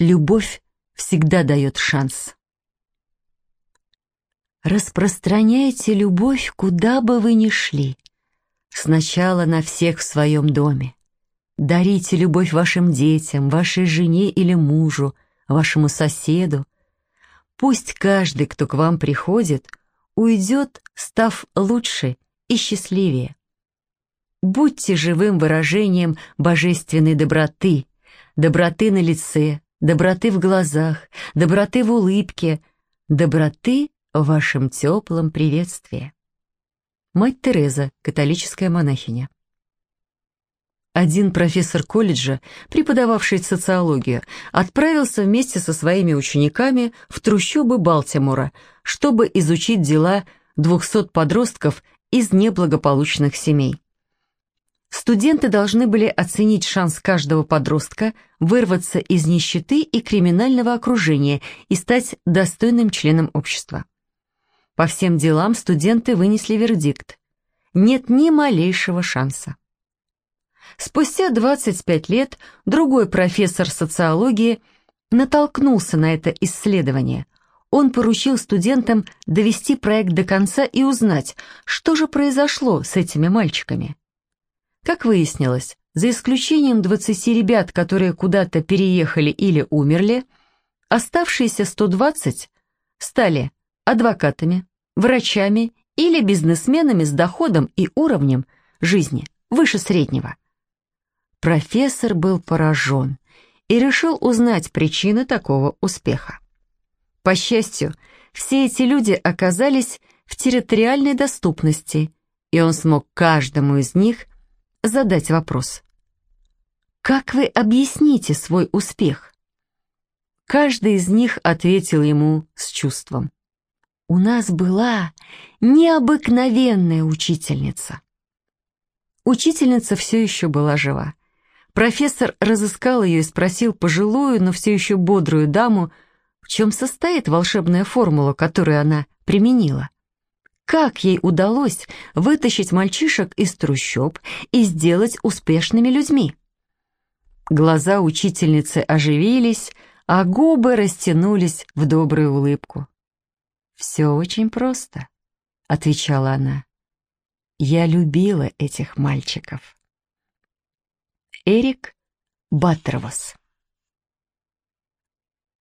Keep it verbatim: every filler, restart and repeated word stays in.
Любовь всегда дает шанс. Распространяйте любовь, куда бы вы ни шли. Сначала на всех в своем доме. Дарите любовь вашим детям, вашей жене или мужу, вашему соседу. Пусть каждый, кто к вам приходит, уйдет, став лучше и счастливее. Будьте живым выражением божественной доброты, доброты на лице, доброты в глазах, доброты в улыбке, доброты в вашем теплом приветствии. Мать Тереза, католическая монахиня. Один профессор колледжа, преподававший социологию, отправился вместе со своими учениками в трущобы Балтимора, чтобы изучить дела двухсот подростков из неблагополучных семей. Студенты должны были оценить шанс каждого подростка вырваться из нищеты и криминального окружения и стать достойным членом общества. По всем делам студенты вынесли вердикт: нет ни малейшего шанса. Спустя двадцать пять лет другой профессор социологии натолкнулся на это исследование. Он поручил студентам довести проект до конца и узнать, что же произошло с этими мальчиками. Как выяснилось, за исключением двадцати ребят, которые куда-то переехали или умерли, оставшиеся сто двадцать стали адвокатами, врачами или бизнесменами с доходом и уровнем жизни выше среднего. Профессор был поражен и решил узнать причины такого успеха. По счастью, все эти люди оказались в территориальной доступности, и он смог каждому из них задать вопрос: «Как вы объясните свой успех?» Каждый из них ответил ему с чувством: «У нас была необыкновенная учительница». Учительница все еще была жива. Профессор разыскал ее и спросил пожилую, но все еще бодрую даму, в чем состоит волшебная формула, которую она применила. Как ей удалось вытащить мальчишек из трущоб и сделать успешными людьми? Глаза учительницы оживились, а губы растянулись в добрую улыбку. «Все очень просто», — отвечала она. «Я любила этих мальчиков». Эрик Баттервос.